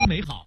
美好。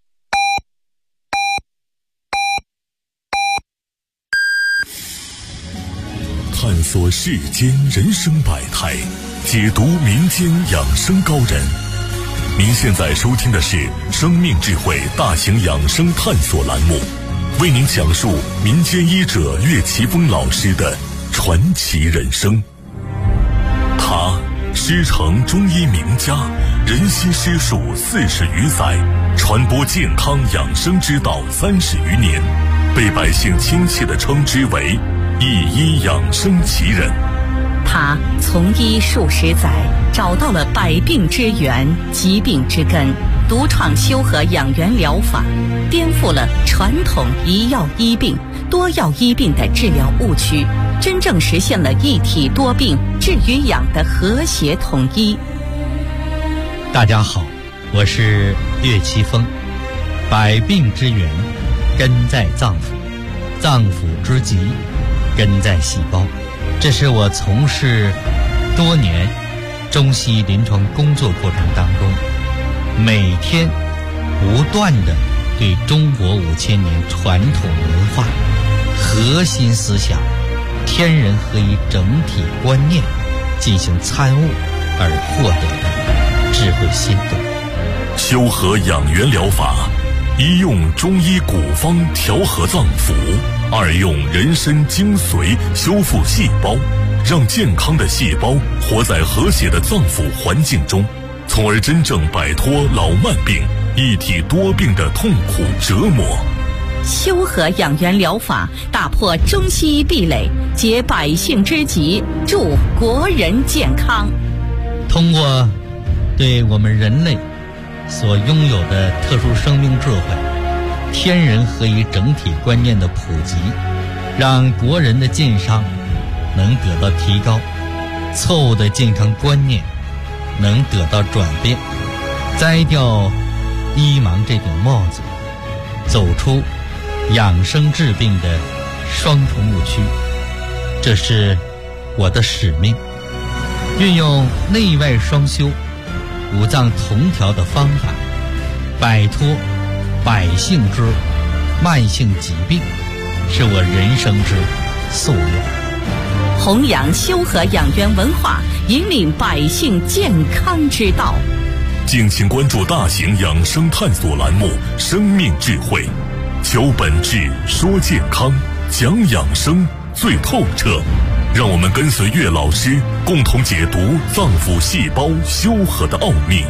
探索世间人生百态，解读民间养生高人。您现在收听的是生命智慧大型养生探索栏目，为您讲述民间医者岳奇峰老师的传奇人生。他师承中医名家，人心师术40余载，传播健康养生之道30余年，被百姓亲切地称之为一医养生奇人。 他从医数十载，找到了百病之源、疾病之根，独创修和养元疗法，颠覆了传统一药医病、多药医病的治疗误区，真正实现了一体多病、治与养的和谐统一。 大家好，我是岳奇峰。百病之源根在脏腑，脏腑之疾根在细胞。这是我从事多年中西临床工作过程当中，每天不断地对中国5000年传统文化核心思想天人合一整体观念进行参悟而获得的智慧心得。 修和养元疗法，一用中医古方调和脏腑，二用人参精髓修复细胞，让健康的细胞活在和谐的脏腑环境中，从而真正摆脱老慢病、一体多病的痛苦折磨。 修和养元疗法打破中西医壁垒，解百姓之急，助国人健康。 通过对我们人类所拥有的特殊生命智慧、天人合一整体观念的普及，让国人的健康能得到提高，错误的健康观念能得到转变，摘掉医盲这顶帽子，走出养生治病的双重误区。这是我的使命，运用内外双修、五脏同调的方法，摆脱百姓之慢性疾病，是我人生之夙愿。 弘扬修和养元文化，引领百姓健康之道。 敬请关注大型养生探索栏目《生命智慧》，求本质，说健康，讲养生最透彻。让我们跟随岳老师，共同解读脏腑细胞修和的奥秘。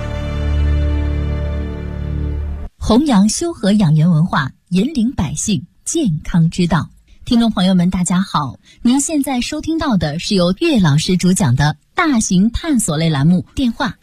弘扬修和养元文化，引领百姓健康之道。听众朋友们大家好，您现在收听到的是由岳老师主讲的大型探索类栏目，电话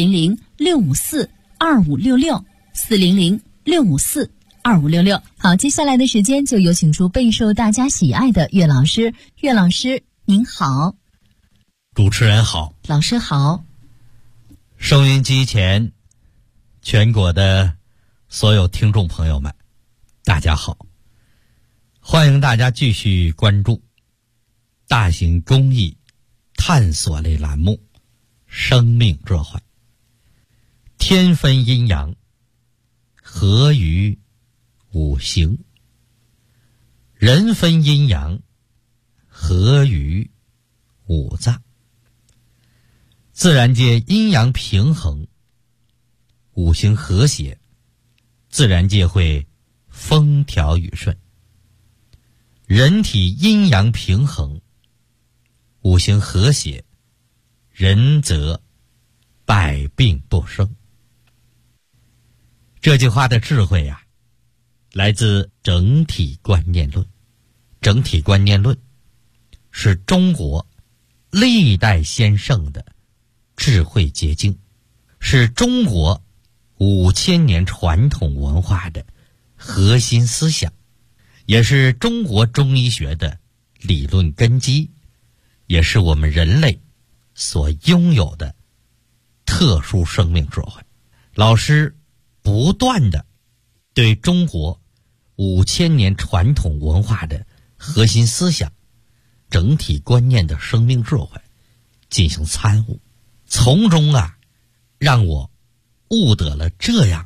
400-654-2566，400-654-2566。好，接下来的时间就有请出备受大家喜爱的岳老师。岳老师您好。 主持人好， 老师好。 收音机前全国的所有听众朋友们大家好，欢迎大家继续关注大型公益探索类栏目《生命智慧》。天分阴阳，合于五行；人分阴阳，合于五脏。自然界阴阳平衡，五行和谐，自然界会风调雨顺。人体阴阳平衡，五行和谐，人则百病不生。这句话的智慧啊，来自整体观念论。整体观念论是中国历代先圣的智慧结晶，是中国5000年传统文化的核心思想，也是中国中医学的理论根基，也是我们人类所拥有的特殊生命智慧。老师不断的对中国5000年传统文化的核心思想、整体观念的生命智慧进行参悟，从中让我悟得了这样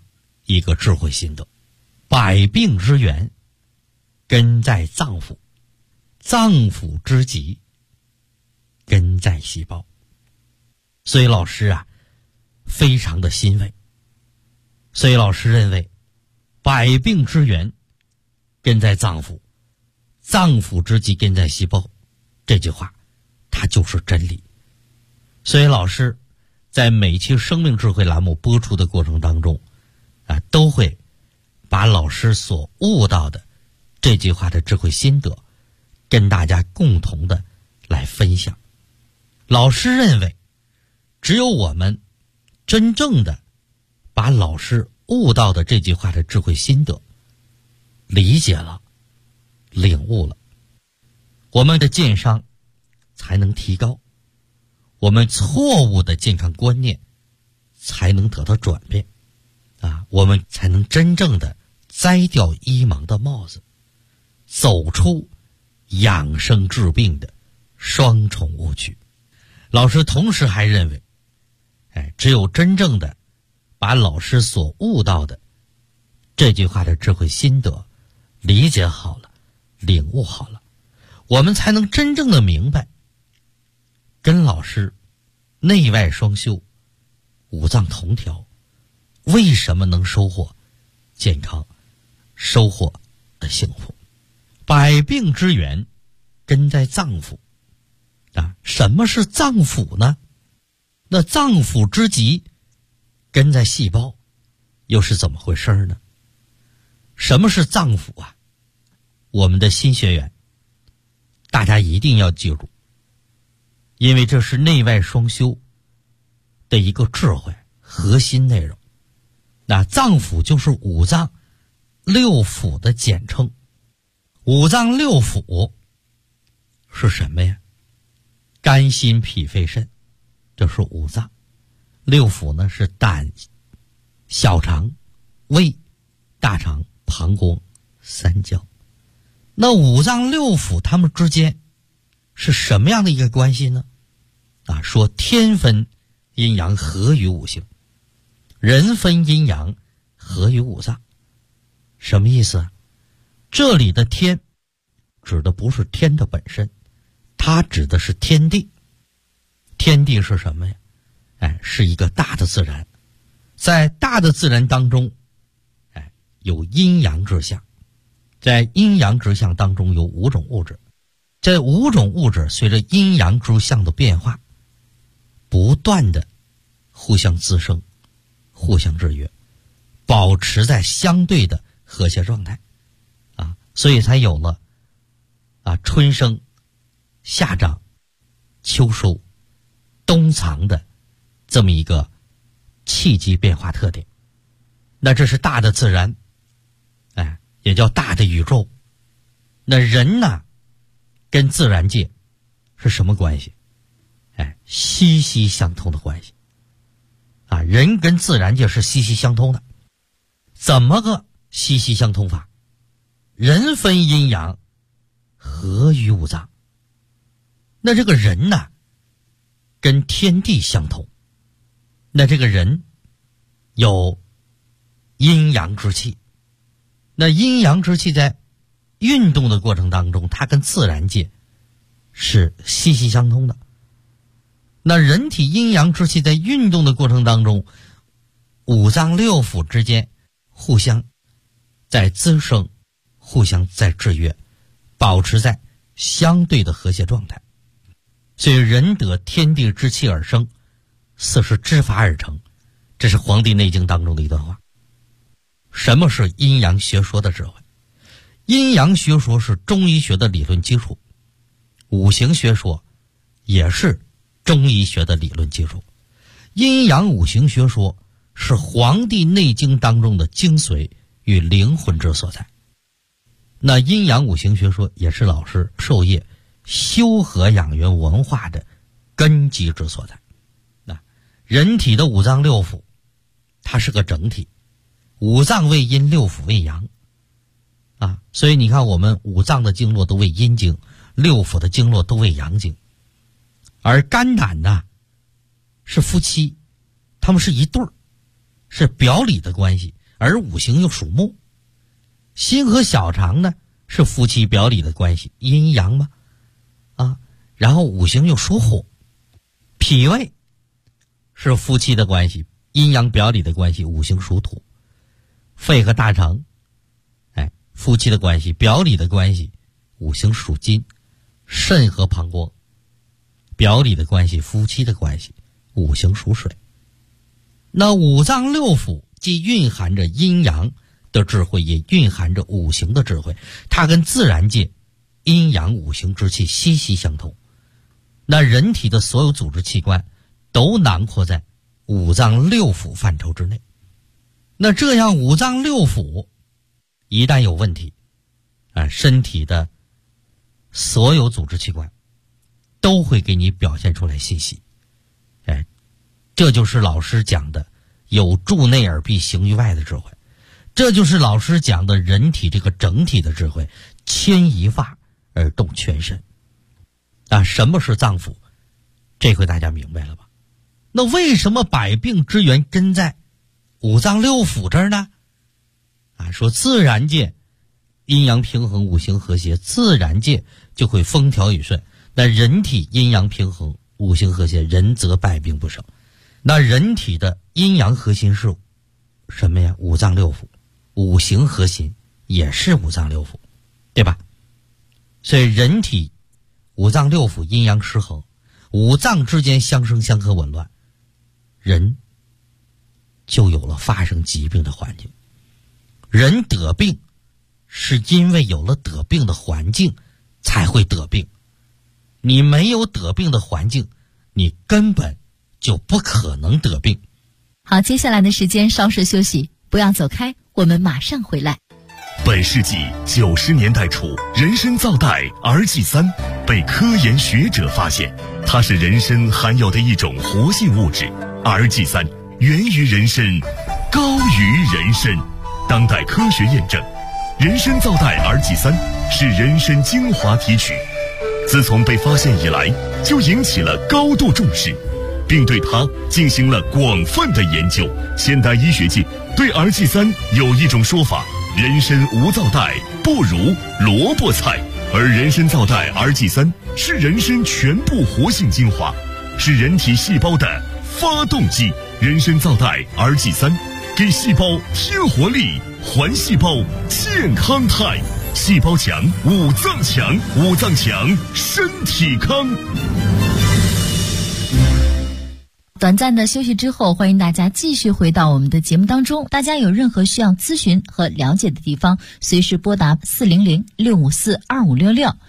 一个智慧心得：百病之源根在脏腑，脏腑之疾根在细胞。所以老师啊非常的欣慰。所以老师认为百病之源根在脏腑，脏腑之疾根在细胞，这句话它就是真理。所以老师在每期生命智慧栏目播出的过程当中都会把老师所悟到的这句话的智慧心得跟大家共同的来分享。老师认为只有我们真正的把老师悟到的这句话的智慧心得理解了、领悟了，我们的健商才能提高，我们错误的健康观念才能得到转变我们才能真正的摘掉医盲的帽子，走出养生治病的双重误区。老师同时还认为只有真正的把老师所悟到的这句话的智慧心得理解好了、领悟好了，我们才能真正的明白跟老师内外双修、五脏同调为什么能收获健康、收获幸福。百病之源根在脏腑什么是脏腑呢？那脏腑之疾根在细胞，又是怎么回事呢？什么是脏腑我们的新学员大家一定要记住，因为这是内外双修的一个智慧核心内容。那脏腑就是五脏六腑的简称。五脏六腑是什么呀？肝心脾肺肾，这是五脏。六腑呢是胆、小肠、胃、大肠、膀胱、三焦。那五脏六腑它们之间是什么样的一个关系呢？说天分阴阳合于五行，人分阴阳合于五脏。什么意思这里的天指的不是天的本身，它指的是天地。天地是什么呀？是一个大的自然。在大的自然当中有阴阳之象，在阴阳之象当中有五种物质，这五种物质随着阴阳之象的变化不断的互相滋生、互相制约，保持在相对的和谐状态所以才有了春生、夏长、秋收、冬藏的这么一个气机变化特点。那这是大的自然也叫大的宇宙。那人呢跟自然界是什么关系？息息相通的关系人跟自然界是息息相通的。怎么个息息相通法？人分阴阳合于五脏。那这个人呢跟天地相同，那这个人有阴阳之气。那阴阳之气在运动的过程当中，它跟自然界是息息相通的。那人体阴阳之气在运动的过程当中，五脏六腑之间互相在滋生，互相在制约，保持在相对的和谐状态。所以人得天地之气而生，四时之法而成，这是《黄帝内经》当中的一段话。什么是阴阳学说的智慧？阴阳学说是中医学的理论基础，五行学说也是中医学的理论基础。阴阳五行学说是《黄帝内经》当中的精髓与灵魂之所在。那阴阳五行学说也是老师授业修和养元文化的根基之所在。那人体的五脏六腑它是个整体，五脏为阴，六腑为阳所以你看我们五脏的经络都为阴经，六腑的经络都为阳经。而肝胆呢是夫妻，他们是一对儿，是表里的关系， 而五行又属木。心和小肠呢是夫妻表里的关系，阴阳嘛，然后五行又属火，脾胃是夫妻的关系，阴阳表里的关系，五行属土。肺和大肠，夫妻的关系，表里的关系，五行属金。肾和膀胱，表里的关系，夫妻的关系，五行属水。那五脏六腑既蕴含着阴阳的智慧，也蕴含着五行的智慧，它跟自然界阴阳五行之气息息相通。那人体的所有组织器官都囊括在五脏六腑范畴之内。那这样五脏六腑一旦有问题，身体的所有组织器官都会给你表现出来信息。这就是老师讲的有助内而必行于外的智慧，这就是老师讲的人体这个整体的智慧，牵一发而动全身。什么是脏腑？这回大家明白了吧？那为什么百病之源真在五脏六腑这儿呢？说自然界阴阳平衡，五行和谐，自然界就会风调雨顺。那人体阴阳平衡，五行和谐，人则百病不生。那人体的阴阳核心是什么呀？五脏六腑。五行核心也是五脏六腑，对吧？所以人体五脏六腑阴阳失衡，五脏之间相生相克紊乱，人就有了发生疾病的环境。人得病是因为有了得病的环境才会得病，你没有得病的环境，你根本就不可能得病。 好，接下来的时间稍事休息，不要走开，我们马上回来。 本世纪90年代初，人参皂苷 RG3 被科研学者发现，它是人参含有的一种活性物质。RG3 源于人参，高于人参。当代科学验证，人参皂苷 RG3 是人参精华提取，自从被发现以来，就引起了高度重视，并对它进行了广泛的研究。现代医学界对 RG3 有一种说法：人参无皂苷不如萝卜菜，而人参皂苷 RG3 是人参全部活性精华，是人体细胞的发动机。人参皂苷 RG3 给细胞添活力，还细胞健康态。细胞强，五脏强，五脏强，身体康。 短暂的休息之后，欢迎大家继续回到我们的节目当中。大家有任何需要咨询和了解的地方，随时拨打400-654-2566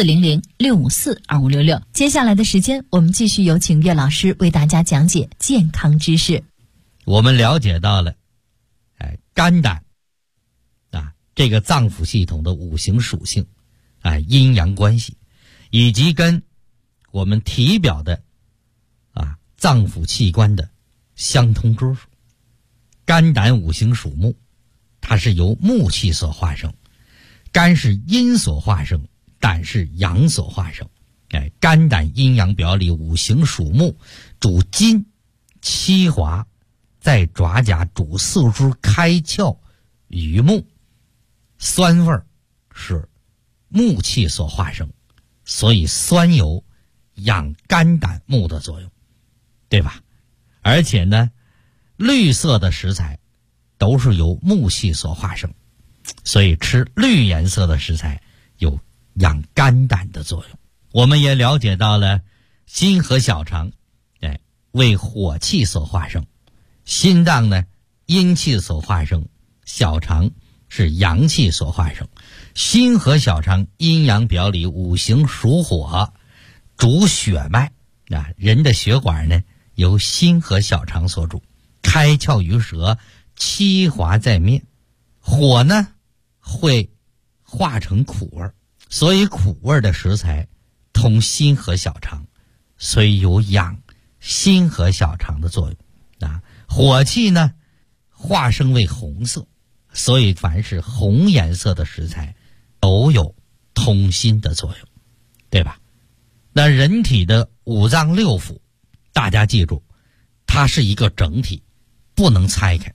400-654-2566。接下来的时间，我们继续有请岳老师为大家讲解健康知识。 我们了解到了肝胆这个脏腑系统的五行属性阴阳关系，以及跟我们体表的脏腑器官的相通之处。肝胆五行属木，它是由木气所化生，肝是阴所化生，胆是阳所化生。肝胆阴阳表里，五行属木，主筋七华，在爪甲，主四肢开窍于目。酸味是木气所化生，所以酸有养肝胆木的作用，对吧？而且呢，绿色的食材都是由木气所化生，所以吃绿颜色的食材有养肝胆的作用。我们也了解到了心和小肠为火气所化生，心脏呢阴气所化生，小肠是阳气所化生。心和小肠阴阳表里，五行属火，主血脉人的血管呢由心和小肠所主，开窍于舌，七华在面。火呢会化成苦味，所以苦味的食材通心和小肠，所以有养心和小肠的作用。火气呢化生为红色，所以凡是红颜色的食材都有通心的作用，对吧？那人体的五脏六腑，大家记住，它是一个整体，不能拆开。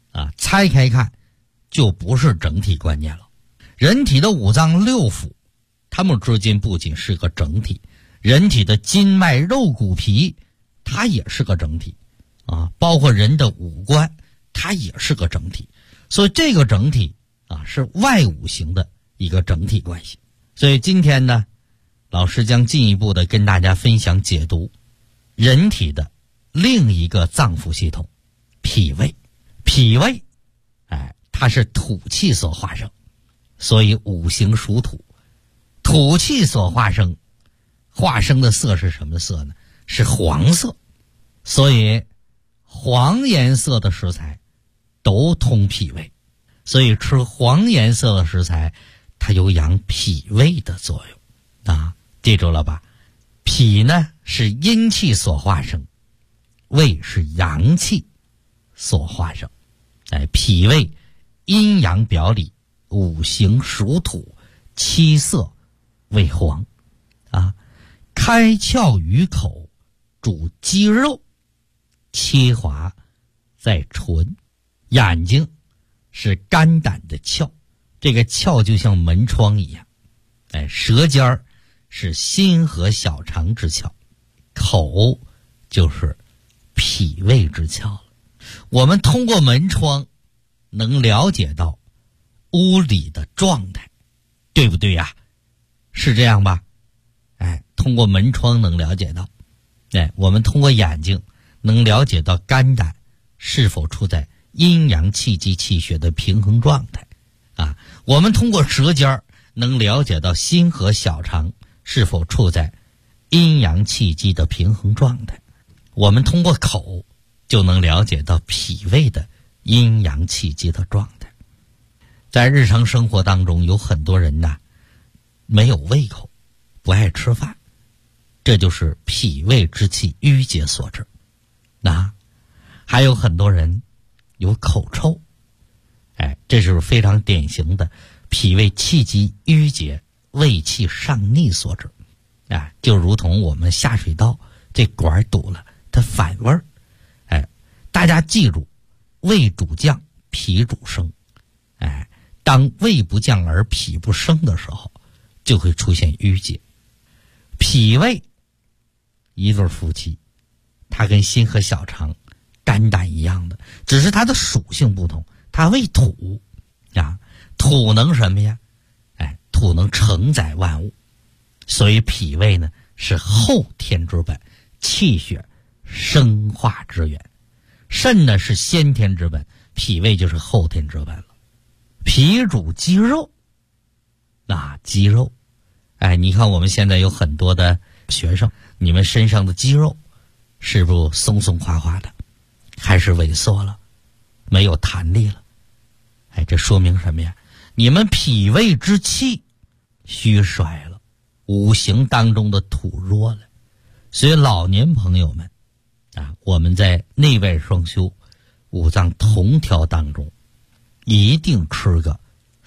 拆开看就不是整体观念了。人体的五脏六腑，它们之间不仅是个整体，人体的筋脉肉骨皮它也是个整体包括人的五官它也是个整体。所以这个整体是外五行的一个整体关系。所以今天呢，老师将进一步的跟大家分享解读人体的另一个脏腑系统——脾胃。脾胃它是土气所化生，所以五行属土，土气所化生的色是什么色呢？是黄色。所以黄颜色的食材都通脾胃，所以吃黄颜色的食材它有养脾胃的作用记住了吧？脾呢是阴气所化生，胃是阳气所化生。脾胃阴阳表里，五行属土，七色为黄开窍于口，主肌肉，切滑在唇。眼睛是肝胆的窍，这个窍就像门窗一样。舌尖是心和小肠之窍，口就是脾胃之窍了。我们通过门窗能了解到屋里的状态，对不对呀？是这样吧？通过门窗能了解到。我们通过眼睛能了解到肝胆是否处在阴阳气机气血的平衡状态我们通过舌尖能了解到心和小肠是否处在阴阳气机的平衡状态。我们通过口就能了解到脾胃的阴阳气机的状态。在日常生活当中，有很多人没有胃口，不爱吃饭，这就是脾胃之气郁结所致。还有很多人有口臭，这是非常典型的脾胃气机郁结、胃气上逆所致。就如同我们下水道这管堵了，它反味儿。大家记住，胃主降，脾主升。当胃不降而脾不升的时候，就会出现郁结。脾胃一对夫妻，它跟心和小肠、肝胆一样的，只是它的属性不同。它为土土能什么呀？土能承载万物，所以脾胃呢是后天之本，气血生化之源。肾呢是先天之本，脾胃就是后天之本了。脾主肌肉，肌肉，你看我们现在有很多的学生，你们身上的肌肉是不是松松垮垮的，还是萎缩了，没有弹力了？这说明什么呀？你们脾胃之气虚衰了，五行当中的土弱了。所以老年朋友们我们在内外双修、五脏同调当中，一定吃个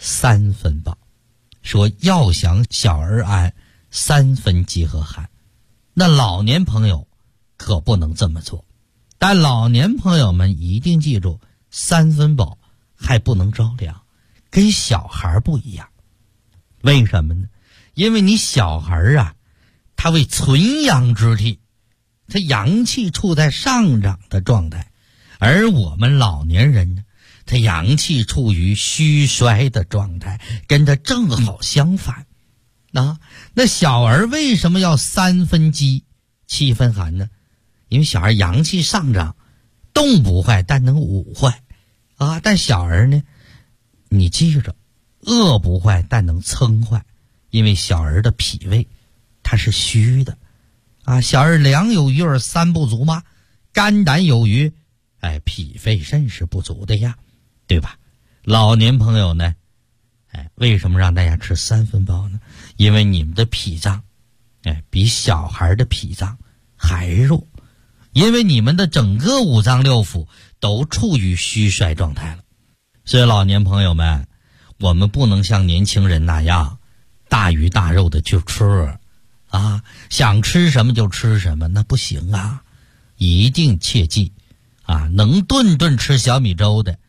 3分饱。说要想小儿安，3分饥和寒。那老年朋友可不能这么做，但老年朋友们一定记住，3分饱还不能着凉，跟小孩不一样。为什么呢？因为你小孩他为存阳之体，他阳气处在上涨的状态，而我们老年人呢，他阳气处于虚衰的状态，跟他正好相反。那小儿为什么要3分饥7分寒呢？因为小孩阳气上涨，动不坏，但能武坏但小儿呢，你记着，饿不坏，但能撑坏，因为小儿的脾胃它是虚的小儿粮有余而3不足吗？肝胆有余，脾肺肾是不足的呀，对吧？老年朋友呢，为什么让大家吃3分饱呢？因为你们的脾脏比小孩的脾脏还弱，因为你们的整个五脏六腑都处于虚衰状态了。所以老年朋友们，我们不能像年轻人那样大鱼大肉的去吃想吃什么就吃什么，那不行一定切记能顿顿吃小米粥的，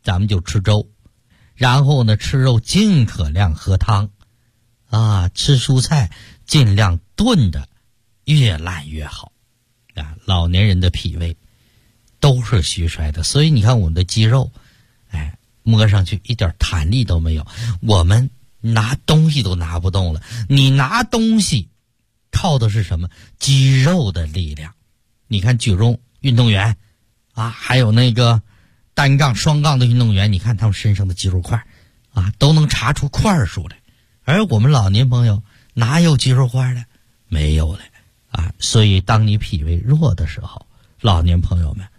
咱们就吃粥，然后呢吃肉尽可量喝汤啊，吃蔬菜尽量炖的越烂越好啊。老年人的脾胃都是虚衰的，所以你看我们的肌肉摸上去一点弹力都没有，我们拿东西都拿不动了。你拿东西靠的是什么？肌肉的力量。你看举重运动员啊，还有那个单杠双杠的运动员，你看他们身上的肌肉块啊，都能查出块数来。而我们老年朋友哪有肌肉块的？没有了啊。所以当你脾胃弱的时候，老年朋友们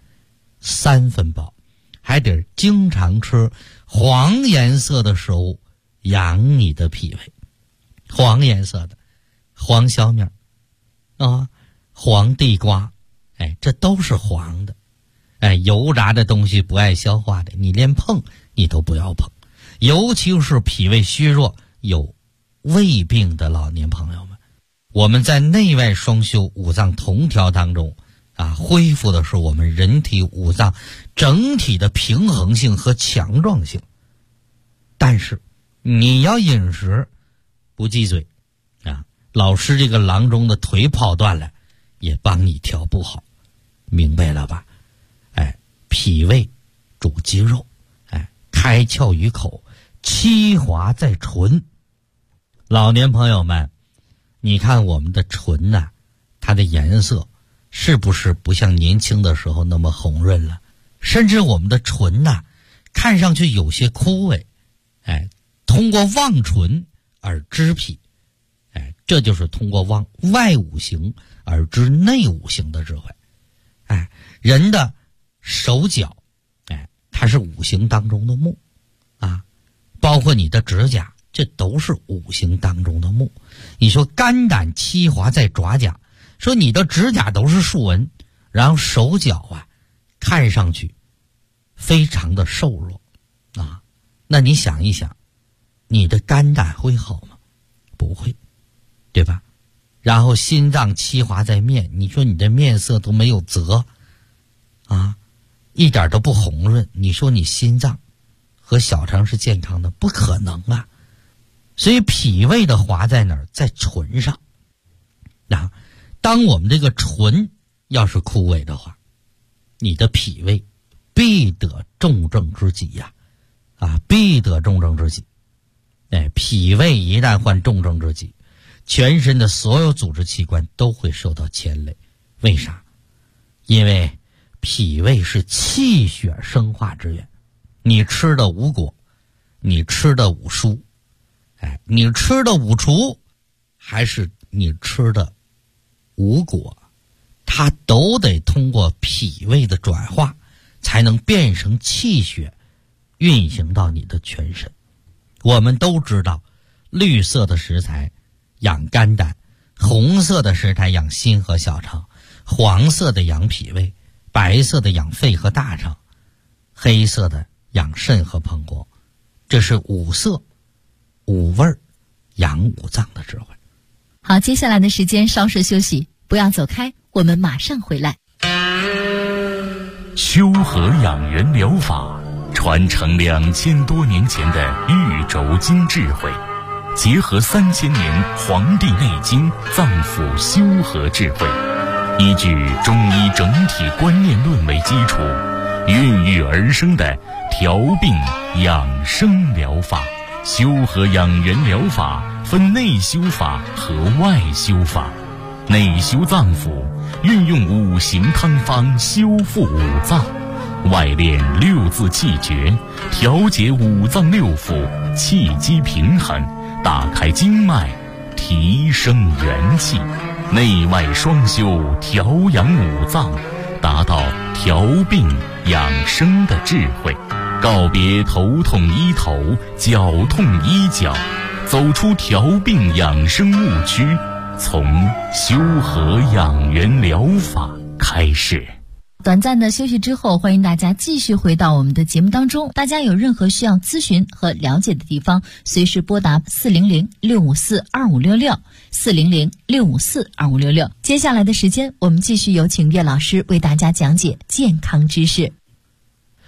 3分饱，还得经常吃黄颜色的食物养你的脾胃。黄颜色的黄小米啊，黄地瓜，这都是黄的。油炸的东西不爱消化的，你连碰你都不要碰。尤其是脾胃虚弱有胃病的老年朋友们，我们在内外双修五脏同调当中恢复的是我们人体五脏整体的平衡性和强壮性。但是你要饮食不忌嘴老师这个郎中的腿跑断了也帮你调不好，明白了吧？脾胃主肌肉，开窍于口，气滑在唇。老年朋友们，你看我们的唇它的颜色是不是不像年轻的时候那么红润了？甚至我们的唇看上去有些枯萎。通过望唇而知脾，这就是通过望外五行而知内五行的智慧。人的手脚它是五行当中的木包括你的指甲，这都是五行当中的木。你说肝胆气滑在爪甲，说你的指甲都是竖纹，然后手脚看上去非常的瘦弱那你想一想，你的肝胆会好吗？不会，对吧？然后心脏气滑在面，你说你的面色都没有泽一点都不红润，你说你心脏和小肠是健康的？不可能所以脾胃的滑在哪儿？在唇上当我们这个唇要是枯萎的话，你的脾胃必得重症之疾必得重症之疾。脾胃一旦患重症之疾，全身的所有组织器官都会受到牵累。为啥？因为脾胃是气血生化之源。你吃的五果，你吃的五蔬，你吃的五畜，还是你吃的五果，它都得通过脾胃的转化才能变成气血运行到你的全身。我们都知道，绿色的食材养肝胆，红色的食材养心和小肠，黄色的养脾胃，白色的养肺和大肠，黑色的养肾和膀胱。这是五色五味养五脏的智慧。 好，接下来的时间稍事休息，不要走开，我们马上回来。 修和养元疗法传承2000多年前的玉轴经智慧，结合3000年《黄帝内经》脏腑修和智慧，依据中医整体观念论为基础，孕育而生的调病养生疗法。修和养元疗法分内修法和外修法。内修脏腑，运用五行汤方修复五脏；外练六字气诀，调节五脏六腑，气机平衡，打开经脉，提升元气。内外双修，调养五脏，达到调病养生的智慧。告别头痛医头，脚痛医脚，走出调病养生误区，从修和养元疗法开始。 短暂的休息之后，欢迎大家继续回到我们的节目当中。大家有任何需要咨询和了解的地方，随时拨打400-654-2566 400-654-2566。接下来的时间，我们继续有请岳老师为大家讲解健康知识。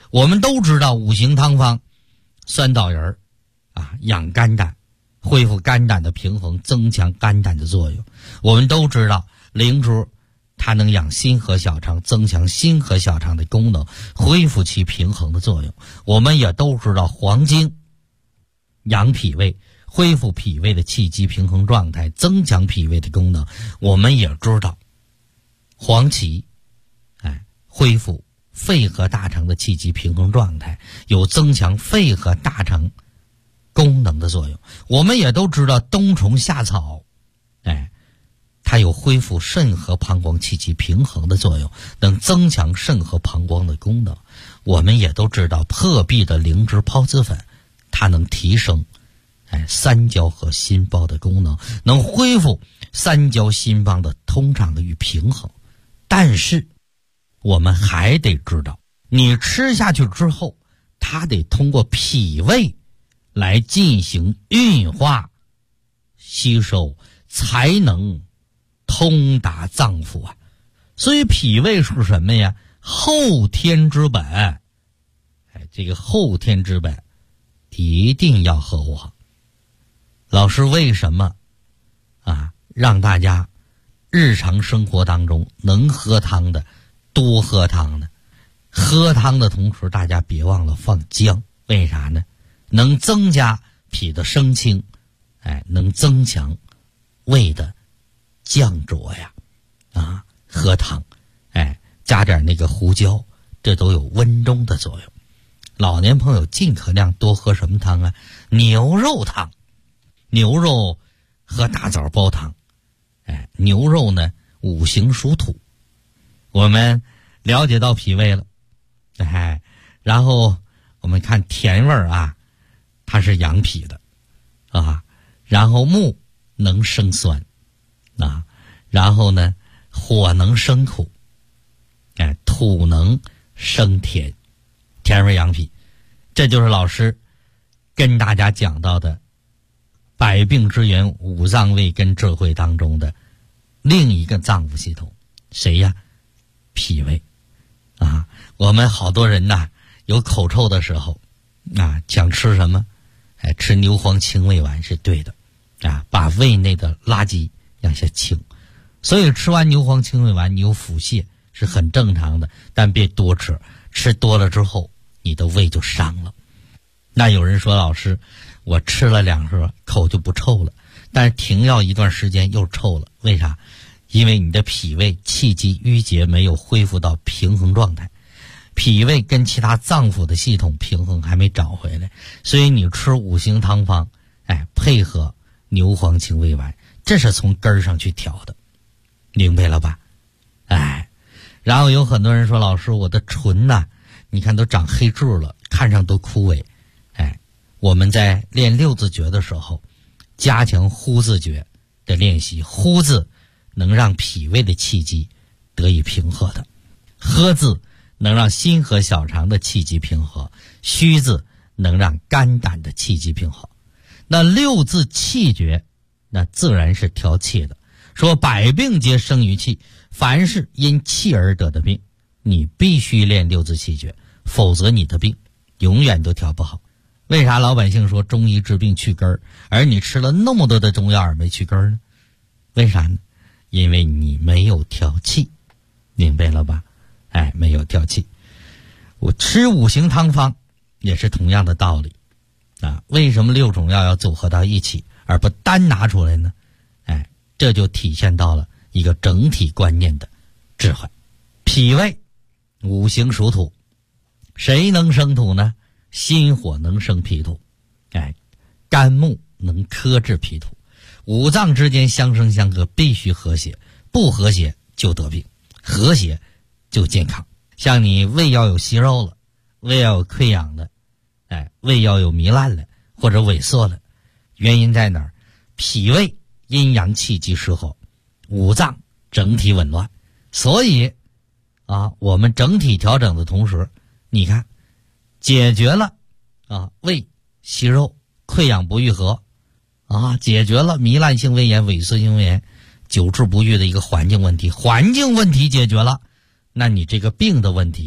我们都知道五行汤方，酸枣仁养肝胆，恢复肝胆的平衡，增强肝胆的作用。我们都知道灵芝它能养心和小肠，增强心和小肠的功能，恢复其平衡的作用。我们也都知道黄精养脾胃，恢复脾胃的气机平衡状态，增强脾胃的功能。我们也知道黄芪恢复肺和大肠的气机平衡状态，有增强肺和大肠功能的作用。我们也都知道冬虫夏草它有恢复肾和膀胱气机平衡的作用，能增强肾和膀胱的功能。我们也都知道破壁的灵芝孢子粉，它能提升三焦和心包的功能，能恢复三焦心包的通畅与平衡。但是我们还得知道，你吃下去之后，它得通过脾胃来进行运化吸收，才能通达脏腑啊。所以脾胃是什么呀？后天之本。这个后天之本一定要呵护好。老师为什么让大家日常生活当中能喝汤的多喝汤呢？喝汤的同时，大家别忘了放姜。为啥呢？能增加脾的升清，能增强胃的降浊呀。喝汤，加点那个胡椒，这都有温中的作用。老年朋友尽可量多喝什么汤啊？牛肉汤，牛肉和大枣煲汤。牛肉呢，五行属土，我们了解到脾胃了。然后我们看甜味儿它是养脾的然后木能生酸然后呢火能生苦，土能生甜，甜味养脾。这就是老师跟大家讲到的百病之源五脏胃跟智慧当中的另一个脏腑系统。谁呀？脾胃我们好多人有口臭的时候想吃什么？吃牛黄清胃丸是对的把胃内的垃圾让下清。所以吃完牛黄清胃丸，你有腹泻是很正常的，但别多吃，吃多了之后你的胃就伤了。那有人说，老师，我吃了2盒口就不臭了，但是停药一段时间又臭了，为啥？因为你的脾胃气机郁结没有恢复到平衡状态，脾胃跟其他脏腑的系统平衡还没找回来，所以你吃五行汤方配合牛黄清胃丸，这是从根儿上去调的，明白了吧？然后有很多人说，老师，我的唇你看都长黑痣了，看上都枯萎。我们在练六字诀的时候，加强呼字诀的练习。呼字能让脾胃的气机得以平和的，喝字能让心和小肠的气机平和，虚字能让肝胆的气机平和。那六字气诀，那自然是调气的。说百病皆生于气，凡是因气而得的病，你必须练六字气诀，否则你的病永远都调不好。为啥老百姓说中医治病去根儿，而你吃了那么多的中药而没去根儿呢？为啥呢？因为你没有调气，明白了吧？没有调气。我吃五行汤方也是同样的道理为什么6种药要组合到一起而不单拿出来呢？这就体现到了一个整体观念的智慧。脾胃五行属土，谁能生土呢？心火能生脾土，肝木能克制脾土。五脏之间相生相克，必须和谐，不和谐就得病，和谐就健康。像你胃要有息肉了，胃要有溃疡了，胃要有糜烂了或者萎缩了，原因在哪儿？脾胃阴阳气机失和，五脏整体紊乱。所以我们整体调整的同时，你看解决了胃息肉溃疡不愈合解决了糜烂性胃炎萎缩性胃炎久治不愈的一个环境问题，环境问题解决了，那你这个病的问题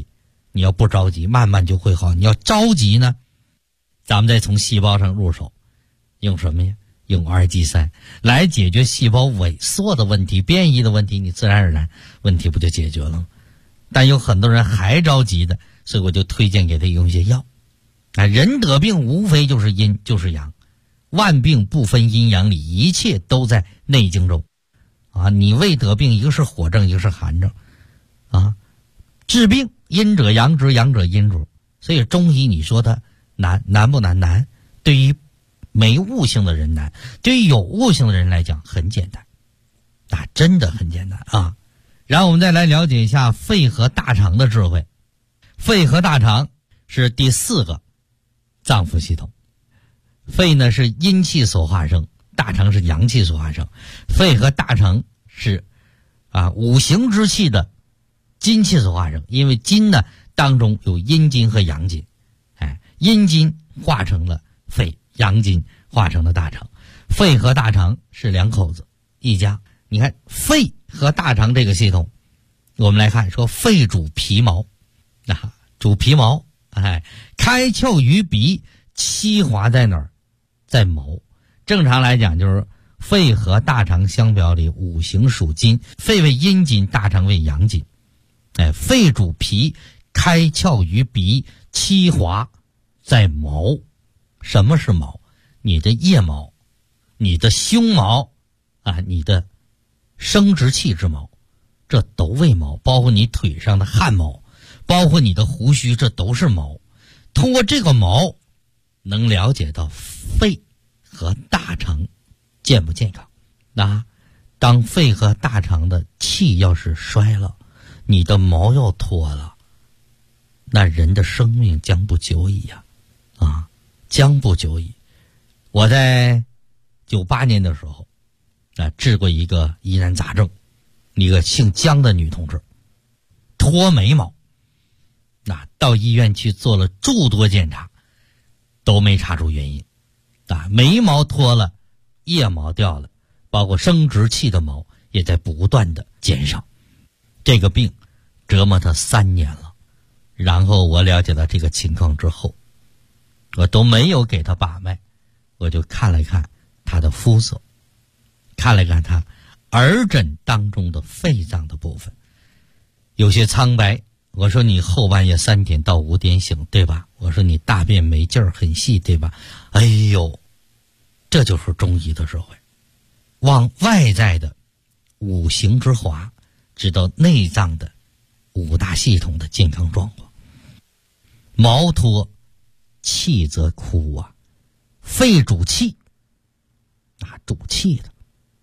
你要不着急，慢慢就会好。你要着急呢，咱们再从细胞上入手，用什么呀？用2G3来解决细胞萎缩的问题、变异的问题，你自然而然问题不就解决了吗？但有很多人还着急的，所以我就推荐给他用一些药。人得病无非就是阴就是阳，万病不分阴阳里，一切都在内经中。你胃得病，一个是火症，一个是寒症。治病阴者阳之，阳者阴之。所以中医你说它难不难？难。对于没悟性的人难，对于有悟性的人来讲很简单，真的很简单啊。然后我们再来了解一下肺和大肠的智慧。肺和大肠是第4个脏腑系统。肺呢是阴气所化生，大肠是阳气所化生。肺和大肠是五行之气的金气所化生，因为金呢当中有阴金和阳金，阴金化成了肺，阳金化成了大肠。肺和大肠是两口子一家。你看肺和大肠这个系统，我们来看说肺主皮毛，主皮毛，开窍于鼻，七华在哪儿？在毛。正常来讲就是肺和大肠相表里，五行属金，肺为阴金，大肠为阳金。肺主皮，开窍于鼻，七华在毛。什么是毛？你的腋毛，你的胸毛你的生殖器之毛，这都为毛。包括你腿上的汗毛，包括你的胡须，这都是毛。通过这个毛能了解到肺和大肠健不健康。当肺和大肠的气要是衰了，你的毛要脱了，那人的生命将不久矣将不久矣。我在98年的时候治过一个疑难杂症，一个姓姜的女同志脱眉毛，到医院去做了诸多检查，都没查出原因。眉毛脱了，腋毛掉了，包括生殖器的毛也在不断的减少。这个病折磨他3年了。然后我了解到这个情况之后，我都没有给他把脉，我就看了看他的肤色，看了看他耳枕当中的肺脏的部分，有些苍白。我说你后半夜3点到5点醒，对吧？我说你大便没劲儿，很细，对吧？哎呦，这就是中医的智慧。往外在的五行之华，知道内脏的5大系统的健康状况。毛脱，气则枯肺主气，主气的，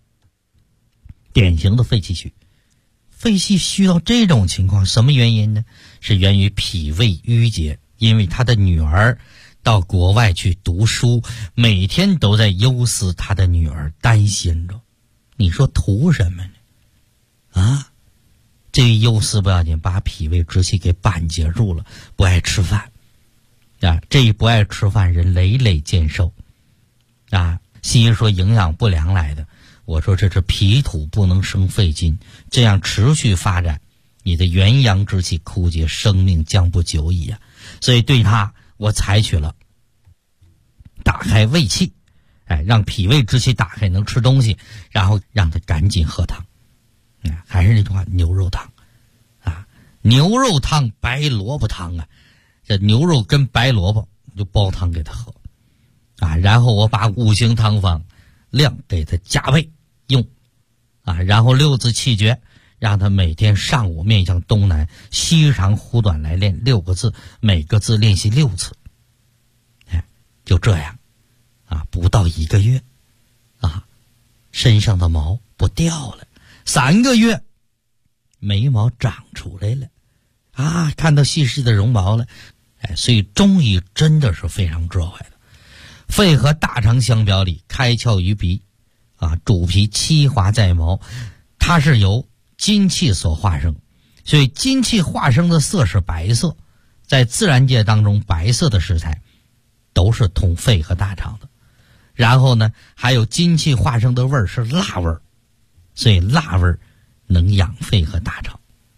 典型的肺气虚。肺气虚到这种情况，什么原因呢？是源于脾胃郁结。因为他的女儿到国外去读书，每天都在忧思他的女儿，担心着。你说图什么呢？这一忧思不要紧，把脾胃之气给板结住了，不爱吃饭这一不爱吃饭，人累累见瘦西医说营养不良来的，我说这是脾土不能生肺金，这样持续发展，你的元阳之气枯竭，生命将不久矣所以对他我采取了打开胃气，让脾胃之气打开，能吃东西，然后让他赶紧喝汤。还是那句话，牛肉汤牛肉汤、白萝卜汤这牛肉跟白萝卜就煲汤给他喝然后我把5行汤方量给他加倍用然后6字气诀，让他每天上午面向东南，西长呼短来练6个字，每个字练习6次。就这样不到1个月身上的毛不掉了，3个月眉毛长出来了看到细细的绒毛了。所以中医真的是非常智慧的。肺和大肠相表里，开窍于鼻主皮，七华在毛。它是由金气所化生，所以金气化生的色是白色。在自然界当中，白色的食材都是通肺和大肠的。然后呢，还有金气化生的味儿是辣味儿，所以辣味儿能养肺和大肠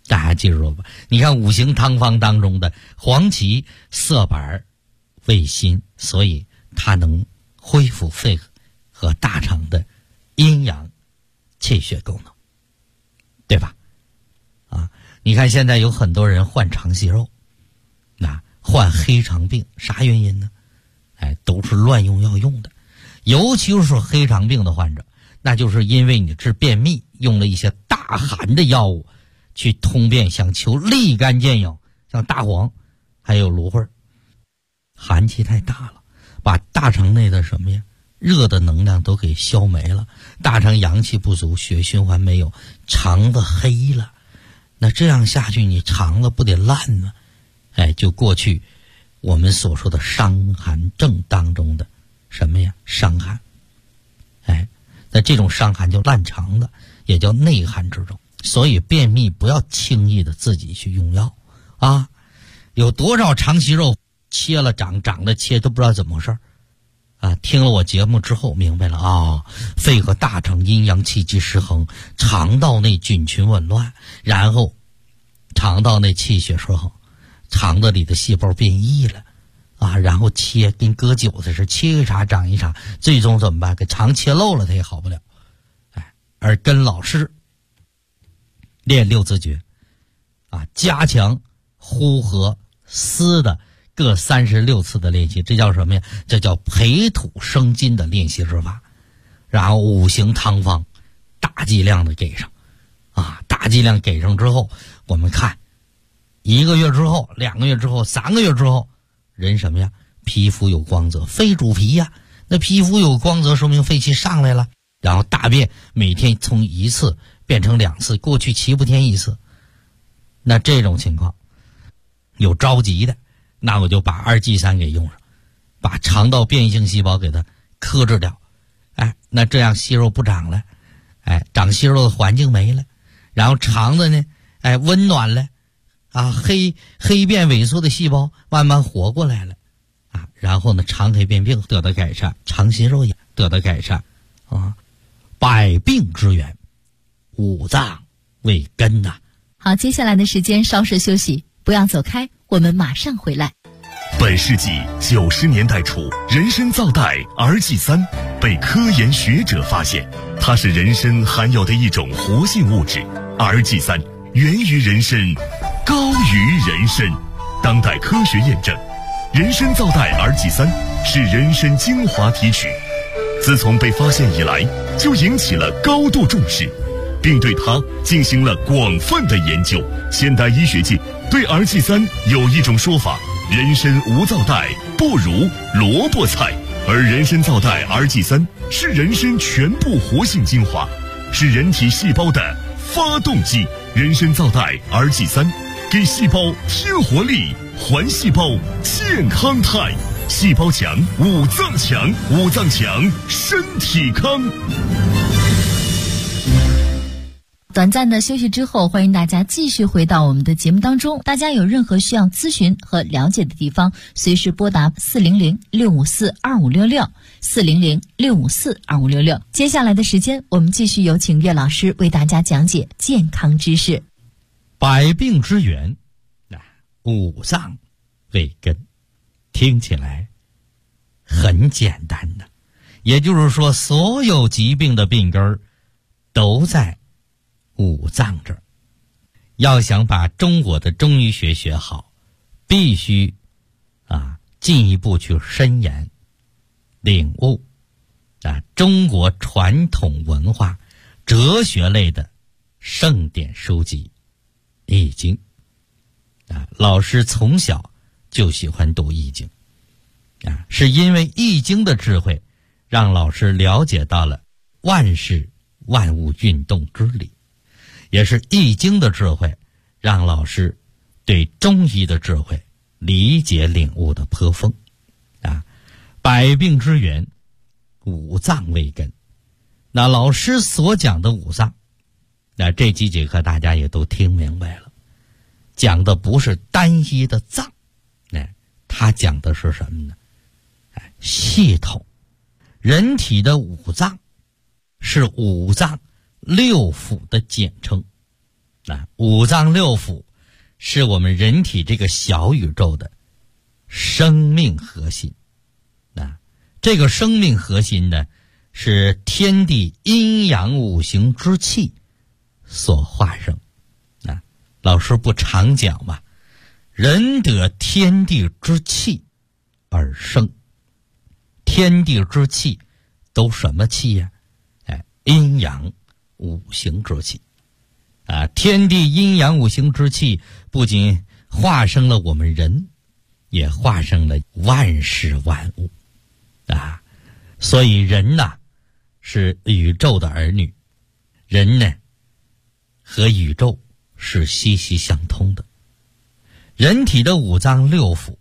大家记住吧。你看五行汤方当中的黄芪、色板、味辛，所以它能恢复肺和大肠的阴阳气血功能，对吧？你看现在有很多人患肠息肉，患黑肠病，啥原因呢？都是乱用药用的。尤其是黑肠病的患者，那就是因为你治便秘用了一些大寒的药物去通便，想求立竿见影，像大黄还有芦荟，寒气太大了，把大肠内的什么呀热的能量都给消没了，大肠阳气不足，血循环没有，肠子黑了。那这样下去你肠子不得烂吗？就过去我们所说的伤寒症当中的什么呀伤寒，那这种伤寒就烂肠子，也叫内寒之症。所以便秘不要轻易的自己去用药啊！有多少肠息肉切了长，长了切都不知道怎么回事听了我节目之后明白了肺和大肠阴阳气机失衡，肠道内菌群紊乱，然后肠道内气血失衡，肠子里的细胞变异了然后切跟割韭菜似的，切一茬长一茬，最终怎么办？给肠切漏了，它也好不了。而跟老师练六字诀加强呼和思的各36次的练习，这叫什么呀？这叫培土生金的练习之法。然后五行汤方大剂量的给上大剂量给上之后，我们看1个月之后、2个月之后、3个月之后，人什么呀？皮肤有光泽，肺主皮呀，那皮肤有光泽说明肺气上来了。然后大便每天从1次变成2次，过去7、8天1次。那这种情况有着急的，那我就把2G3给用上，把肠道变异性细胞给它克制掉。那这样息肉不长了，长息肉的环境没了，然后肠子呢温暖了黑变萎缩的细胞慢慢活过来了然后呢肠黑变病得到改善，肠息肉也得到改善百病之源，五脏为根呐。 好，接下来的时间稍事休息，不要走开，我们马上回来。 本世纪90年代初，人参皂苷 RG3 被科研学者发现，它是人参含有的一种活性物质。RG3 源于人参，高于人参。当代科学验证，人参皂苷 RG3 是人参精华提取，自从被发现以来，就引起了高度重视，并对它进行了广泛的研究。现代医学界对 RG3 有一种说法：人参无皂苷不如萝卜菜，而人参皂苷 RG3 是人参全部活性精华，是人体细胞的发动机。人参皂苷 RG3 给细胞添活力，还细胞健康态。细胞强，五脏强，五脏强，身体康。 短暂的休息之后，欢迎大家继续回到我们的节目当中。大家有任何需要咨询和了解的地方，随时拨打400-654-2566 400-654-2566。接下来的时间，我们继续有请岳老师为大家讲解健康知识。 百病之源，五脏为根，听起来很简单的，也就是说，所有疾病的病根儿都在五脏这儿。要想把中国的中医学学好，必须进一步去深研领悟中国传统文化哲学类的圣典书籍《易经》老师从小就喜欢读《易经》是因为《易经》的智慧，让老师了解到了万事万物运动之理。也是《易经》的智慧，让老师对中医的智慧理解领悟的颇丰百病之源，五脏为根。那老师所讲的五脏，这几节课大家也都听明白了，讲的不是单一的脏，他讲的是什么呢？系统。人体的五脏是五脏六腑的简称五脏六腑是我们人体这个小宇宙的生命核心。这个生命核心呢，是天地阴阳五行之气所化生。老师不常讲嘛，人得天地之气而生。天地之气都什么气呀？阴阳五行之气。天地阴阳五行之气不仅化生了我们人，也化生了万事万物。所以人呐，是宇宙的儿女，人呢和宇宙是息息相通的。人体的五脏六腑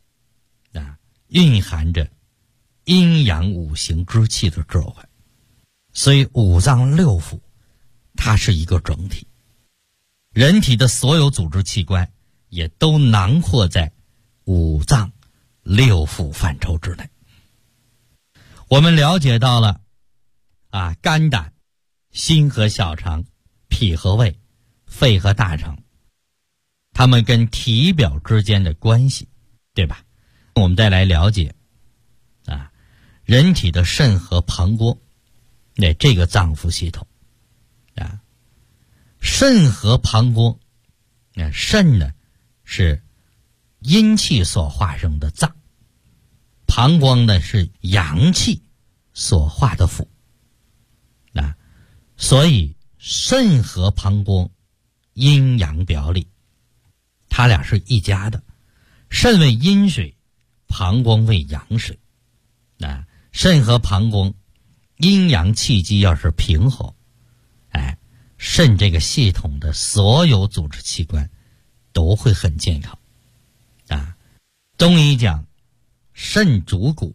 蕴含着阴阳五行之气的智慧，所以五脏六腑它是一个整体。人体的所有组织器官也都囊括在五脏六腑范畴之内。我们了解到了肝胆、心和小肠、脾和胃、肺和大肠，它们跟体表之间的关系，对吧？我们再来了解人体的肾和膀胱这个脏腑系统。肾和膀胱，肾呢是阴气所化生的脏，膀胱呢是阳气所化的腑。所以肾和膀胱阴阳表里，它俩是一家的。肾为阴水，膀胱为阳水。肾和膀胱阴阳气机要是平衡，肾这个系统的所有组织器官都会很健康。中医讲肾主骨，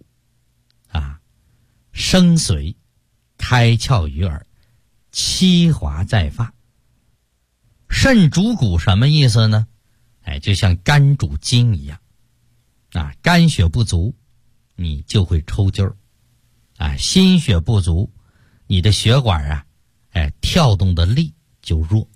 生髓，开窍于耳，七华在发。肾主骨什么意思呢？就像肝主筋一样。肝血不足，你就会抽筋儿。心血不足，你的血管跳动的力就弱。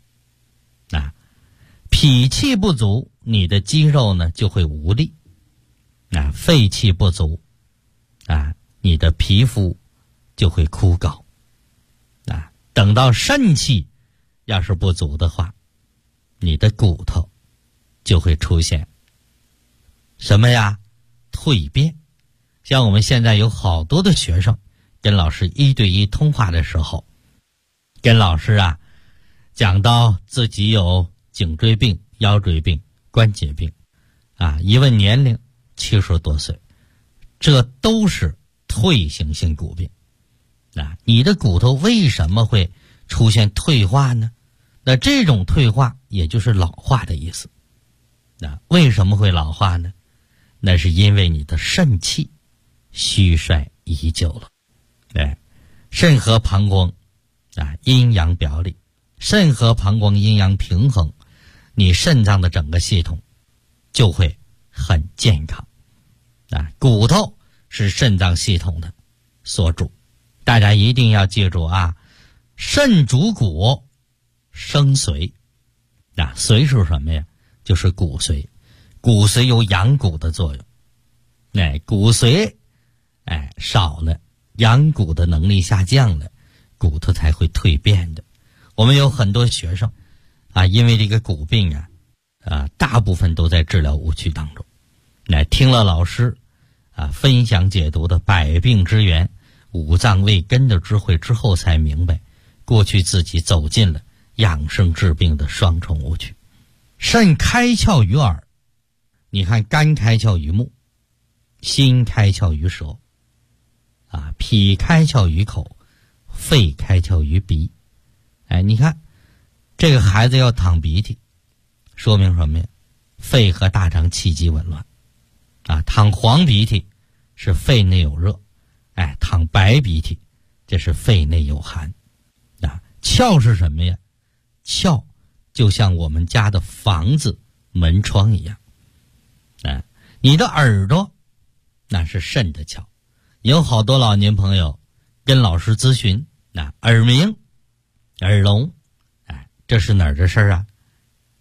脾气不足，你的肌肉呢就会无力。肺气不足，你的皮肤就会枯槁。等到肾气要是不足的话，你的骨头就会出现什么呀？蜕变。像我们现在有好多的学生跟老师一对一通话的时候，跟老师讲到自己有颈椎病、腰椎病、关节病，一问年龄70多岁，这都是退行性骨病。你的骨头为什么会出现退化呢？那这种退化也就是老化的意思。为什么会老化呢？那是因为你的肾气虚衰已久了。肾和膀胱阴阳表里，肾和膀胱阴阳平衡，你肾脏的整个系统就会很健康。骨头是肾脏系统的所主，大家一定要记住肾主骨，生髓。髓是什么呀？就是骨髓。骨髓有养骨的作用。骨髓少了，养骨的能力下降了，骨头才会蜕变的。我们有很多学生因为这个骨病大部分都在治疗误区当中。听了老师分享解读的百病之源、五脏为根的智慧之后，才明白过去自己走进了养生治病的双重误区。肾开窍于耳，你看肝开窍于目，心开窍于舌，脾开窍于口，肺开窍于鼻。你看这个孩子要淌鼻涕，说明什么呀？肺和大肠气机紊乱。淌黄鼻涕是肺内有热，淌白鼻涕这是肺内有寒。窍是什么呀？窍就像我们家的房子门窗一样。你的耳朵那是肾的窍。有好多老年朋友跟老师咨询，耳鸣、耳聋，这是哪儿的事儿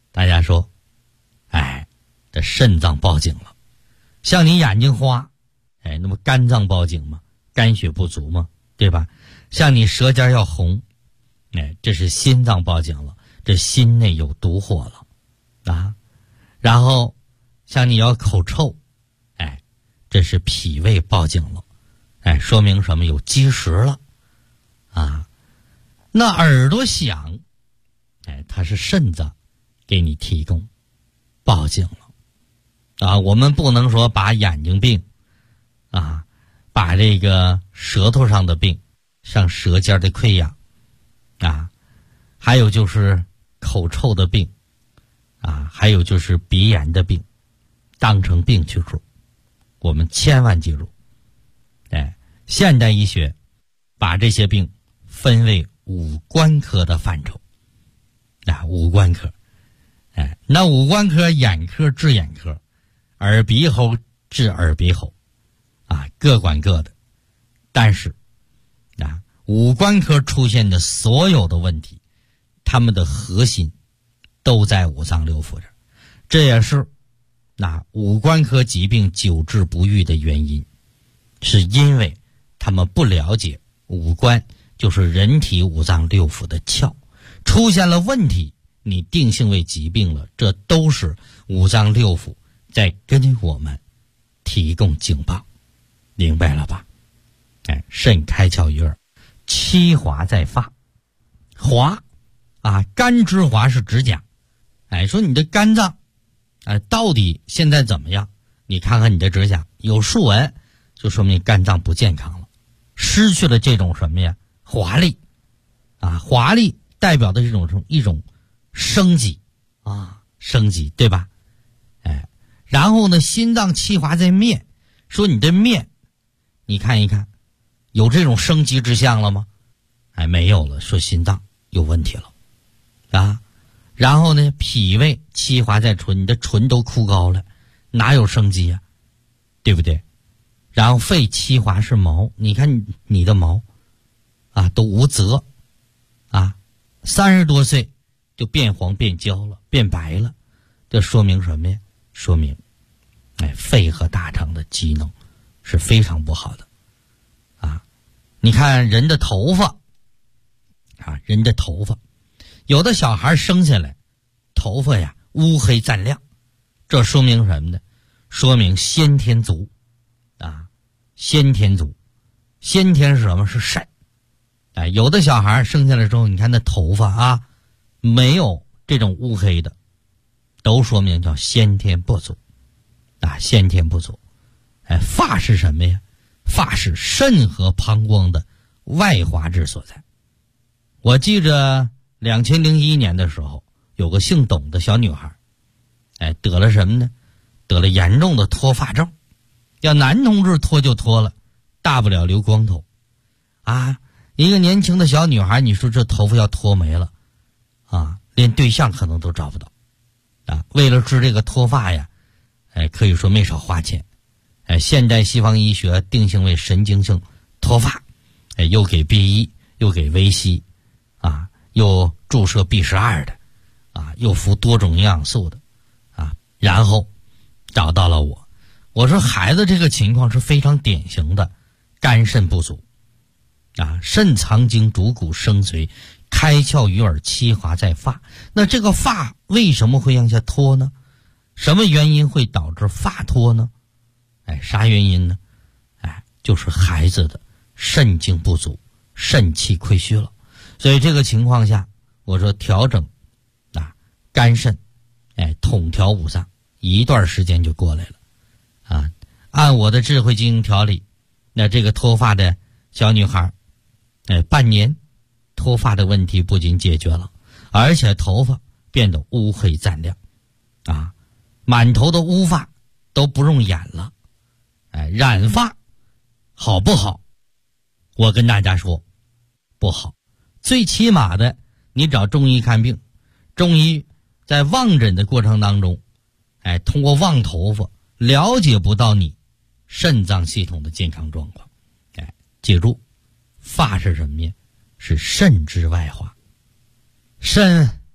大家说，这肾脏报警了。像你眼睛花，那么肝脏报警嘛，肝血不足嘛，对吧？像你舌尖要红，这是心脏报警了，这心内有毒火了啊。然后像你要口臭，这是脾胃报警了，说明什么？有积食了啊。那耳朵响，它是肾脏给你提供报警了啊。我们不能说把眼睛病啊，把这个舌头上的病，像舌尖的溃疡啊，还有就是口臭的病啊，还有就是鼻炎的病，当成病去治。我们千万记住，现代医学把这些病分为五官科的范畴啊，五官科，那五官科，眼科治眼科，耳鼻喉治耳鼻喉，啊，各管各的。但是啊，五官科出现的所有的问题，他们的核心都在五脏六腑这儿，这也是五官科疾病久治不愈的原因，是因为他们不了解五官就是人体五脏六腑的窍，出现了问题，你定性为疾病了，这都是五脏六腑在跟我们提供警报，明白了吧？肾开窍于耳，七华在发。华啊，肝之华是指甲。说你的肝脏到底现在怎么样？你看看你的指甲有竖纹，就说明肝脏不健康了，失去了这种什么呀？华丽啊，华丽代表的一种生机啊，生机，对吧？然后呢，心脏气华在面，说你的面，你看一看，有这种生机之象了吗？没有了，说心脏有问题了啊。然后呢，脾胃气华在唇，你的唇都枯槁了，哪有生机啊？对不对？然后肺气华是毛，你看你的毛啊都无泽啊，30多岁就变黄变焦了，变白了，这说明什么呀？说明肺和大肠的机能是非常不好的啊。你看人的头发啊，人的头发，有的小孩生下来头发呀乌黑湛亮，这说明什么呢？说明先天足啊，先天足，先天是什么？是肾。有的小孩生下来之后，你看那头发啊没有这种乌黑的，都说明叫先天不足啊，先天不足。发是什么呀？发是肾和膀胱的外华之所在。我记着2001年的时候，有个姓董的小女孩，得了什么呢？得了严重的脱发症。要男同志脱就脱了，大不了留光头啊。一个年轻的小女孩，你说这头发要脱没了啊，连对象可能都找不到啊。为了治这个脱发呀，可以说没少花钱。现代西方医学定性为神经性脱发，又给 B1 又给维 C 啊，又注射 B12的啊，又服多种营养素的啊，然后找到了我。我说孩子这个情况是非常典型的肝肾不足啊，肾藏精主骨生髓，开窍于耳，七华在发。那这个发为什么会向下脱呢？什么原因会导致发脱呢？啥原因呢？就是孩子的肾精不足，肾气亏虚了。所以这个情况下，我说调整肝肾，统调五脏，一段时间就过来了啊。按我的智慧经营调理，那这个脱发的小女孩，半年脱发的问题不仅解决了，而且头发变得乌黑湛亮啊，满头的乌发都不用染了。染发好不好？我跟大家说不好。最起码的，你找中医看病，中医在望诊的过程当中，通过望头发了解不到你肾脏系统的健康状况。记住，发是什么呀？是肾之外华。肾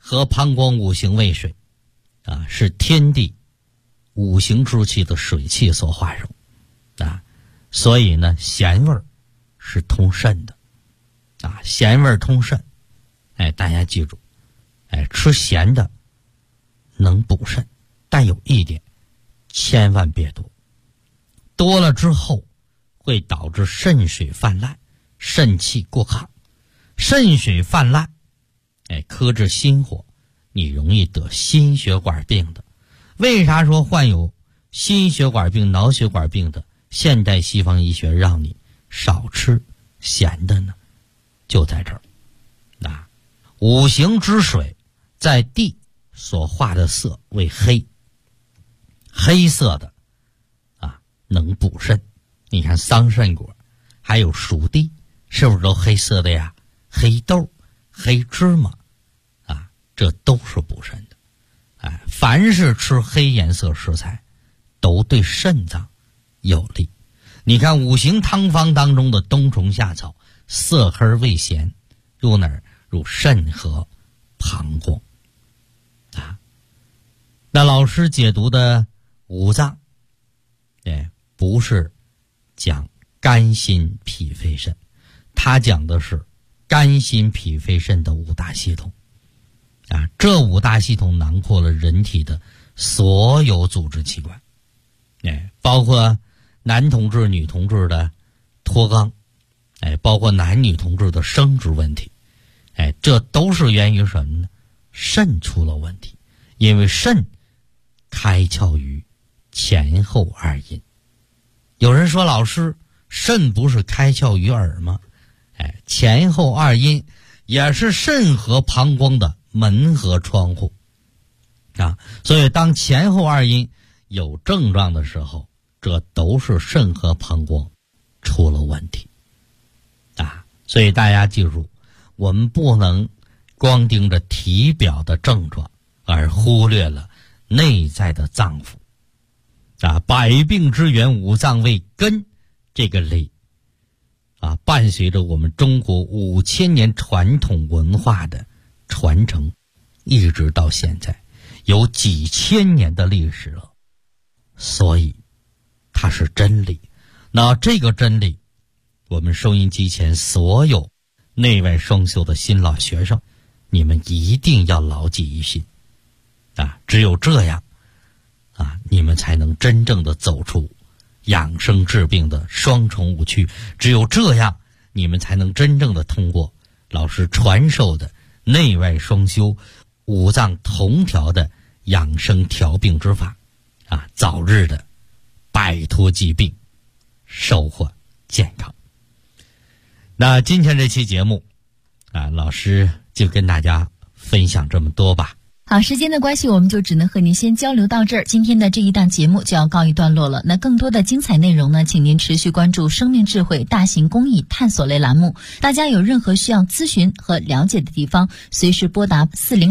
和膀胱五行为水啊，是天地五行之气的水气所化生啊，所以呢咸味是通肾的啊，咸味通肾。哎，大家记住，哎，吃咸的能补肾，但有一点千万别多，多了之后会导致肾水泛滥，肾气过亢。肾水泛滥，哎，克制心火，你容易得心血管病的。为啥说患有心血管病、脑血管病的现代西方医学让你少吃咸的呢？就在这儿。啊，五行之水在地所化的色为黑，黑色的啊能补肾。你看桑葚果还有熟地是不是都黑色的呀？黑豆、黑芝麻啊，这都是补肾的。哎，凡是吃黑颜色食材都对肾脏有利。你看五行汤方当中的冬虫夏草，色黑味咸，入哪儿？入肾和膀胱啊。那老师解读的五脏，不是讲肝心脾肺肾，他讲的是肝心脾肺肾的五大系统啊。这五大系统囊括了人体的所有组织器官，包括男同志女同志的脱肛，包括男女同志的生殖问题，这都是源于什么呢？肾出了问题。因为肾开窍于前后二阴。有人说，老师，肾不是开窍于耳吗？前后二阴也是肾和膀胱的门和窗户啊。所以当前后二阴有症状的时候，这都是肾和膀胱出了问题啊。所以大家记住，我们不能光盯着体表的症状而忽略了内在的脏腑啊。百病之源五脏为根，这个理啊，伴随着我们中国5000年传统文化的传承，一直到现在有几千年的历史了，所以它是真理。那这个真理，我们收音机前所有内外双修的新老学生，你们一定要牢记于心啊！只有这样啊，你们才能真正的走出养生治病的双重误区。只有这样，你们才能真正的通过老师传授的内外双修、五脏同调的养生调病之法啊，早日的摆脱疾病，收获健康。那今天这期节目啊，老师就跟大家分享这么多吧。 好，时间的关系，我们就只能和您先交流到这儿。今天的这一档节目就要告一段落了。那更多的精彩内容呢，请您持续关注生命智慧大型公益探索类栏目。大家有任何需要咨询和了解的地方，随时拨打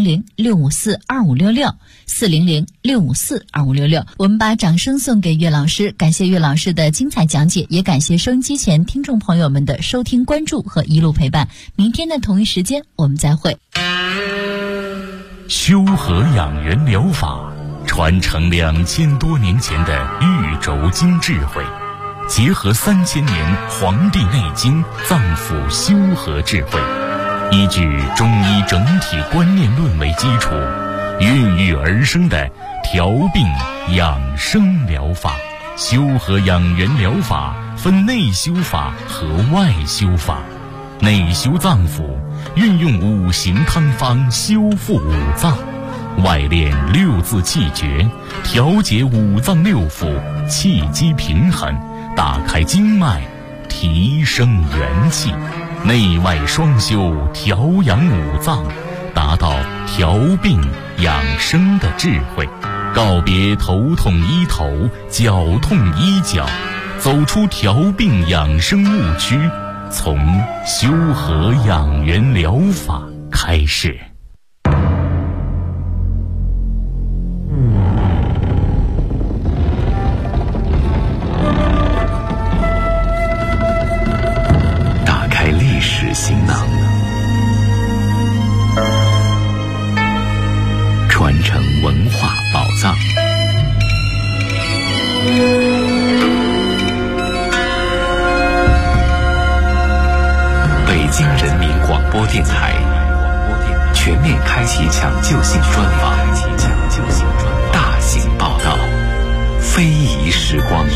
400-654-2566 400-654-2566。我们把掌声送给岳老师，感谢岳老师的精彩讲解，也感谢收音机前听众朋友们的收听关注和一路陪伴。明天的同一时间我们再会。 修和养元疗法传承2000多年前的玉轴经智慧，结合3000年《黄帝内经》脏腑修和智慧，依据中医整体观念论为基础，孕育而生的调病养生疗法。修和养元疗法分内修法和外修法。内修脏腑，运用五行汤方修复五脏；外练六字气诀，调节五脏六腑，气机平衡，打开经脉，提升元气。内外双修，调养五脏，达到调病养生的智慧。告别头痛医头，脚痛医脚，走出调病养生误区，从修和养元疗法开始。打开历史行囊， 京人民广播电台全面开启抢救性专访，大型报道，非遗时光。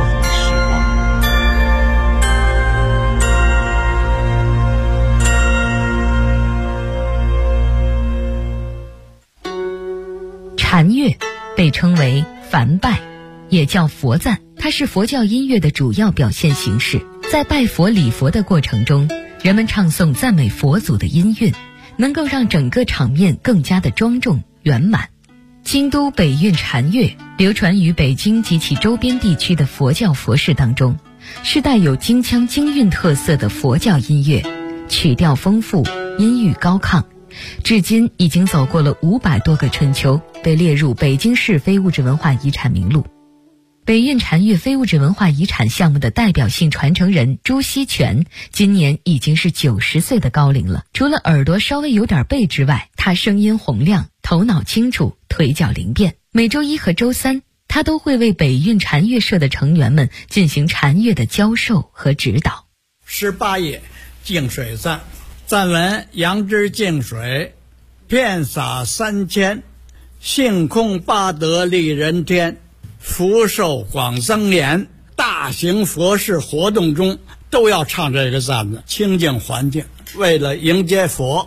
禅乐被称为梵拜，也叫佛赞，它是佛教音乐的主要表现形式。在拜佛礼佛的过程中，人们唱诵赞美佛祖的音韵，能够让整个场面更加的庄重圆满。京都北韵禅乐流传于北京及其周边地区的佛教佛事当中，是带有京腔京韵特色的佛教音乐，曲调丰富，音域高亢，至今已经走过了500多个春秋，被列入北京市非物质文化遗产名录。北韵禅乐非物质文化遗产项目的代表性传承人朱锡全今年已经是90岁的高龄了。除了耳朵稍微有点背之外，他声音洪亮，头脑清楚，腿脚灵便。每周一和周三，他都会为北韵禅乐社的成员们进行禅乐的教授和指导。 18页净水赞，赞文：杨枝净水，遍洒3000，性空八德利人天，福寿广增延。大型佛事活动中都要唱这个赞子，清净环境，为了迎接佛。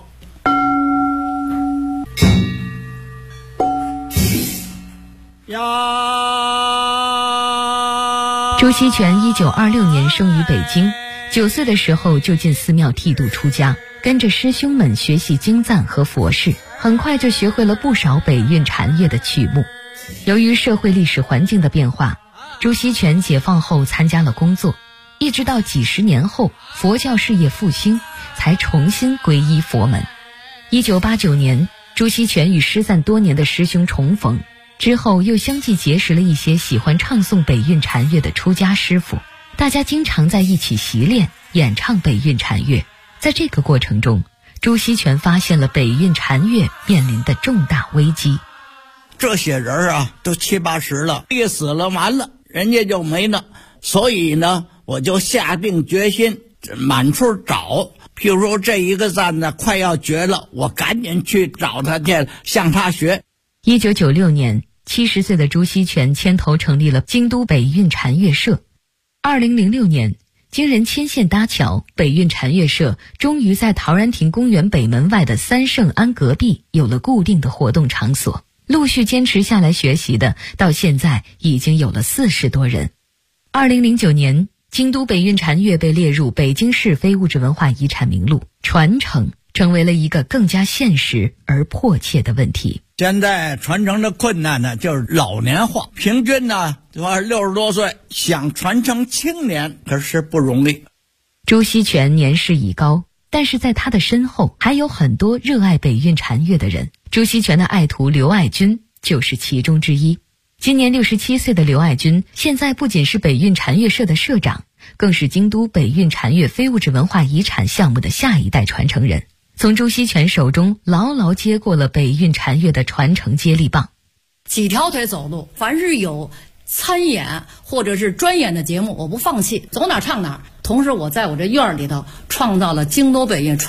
朱锡全1926年生于北京，9岁的时候就进寺庙剃度出家，跟着师兄们学习经赞和佛事，很快就学会了不少北韵禅乐的曲目。由于社会历史环境的变化，朱锡全解放后参加了工作，一直到几十年后佛教事业复兴，才重新皈依佛门。1989年，朱锡全与失散多年的师兄重逢，之后又相继结识了一些喜欢唱诵北韵禅乐的出家师傅，大家经常在一起习练演唱北韵禅乐。在这个过程中，朱锡全发现了北韵禅乐面临的重大危机。 这些人啊，都70、80了，一死了完了，人家就没了。所以呢，我就下定决心满处找。譬如说这一个赞呢快要绝了，我赶紧去找他去，向他学。 1996年，70岁的朱锡全牵头成立了京都北韵禅乐社。2006年，经人牵线搭桥，北韵禅乐社终于在陶然亭公园北门外的三圣庵隔壁有了固定的活动场所。陆续坚持下来学习的，到现在已经有了40多人。2009年，京都北韵禅乐被列入北京市非物质文化遗产名录，传承成为了一个更加现实而迫切的问题。 现在传承的困难呢，就是老年化，平均呢60多岁，想传承青年可是不容易。 朱锡全年事已高，但是在他的身后还有很多热爱北韵禅乐的人。朱锡全的爱徒刘爱军就是其中之一。今年67岁的刘爱军，现在不仅是北韵禅乐社的社长，更是京都北韵禅乐非物质文化遗产项目的下一代传承人，从朱锡全手中牢牢接过了北韵禅乐的传承接力棒。 几条腿走路，凡是有参演或者是专演的节目，我不放弃，走哪唱哪。同时我在我这院里头创造了京都北韵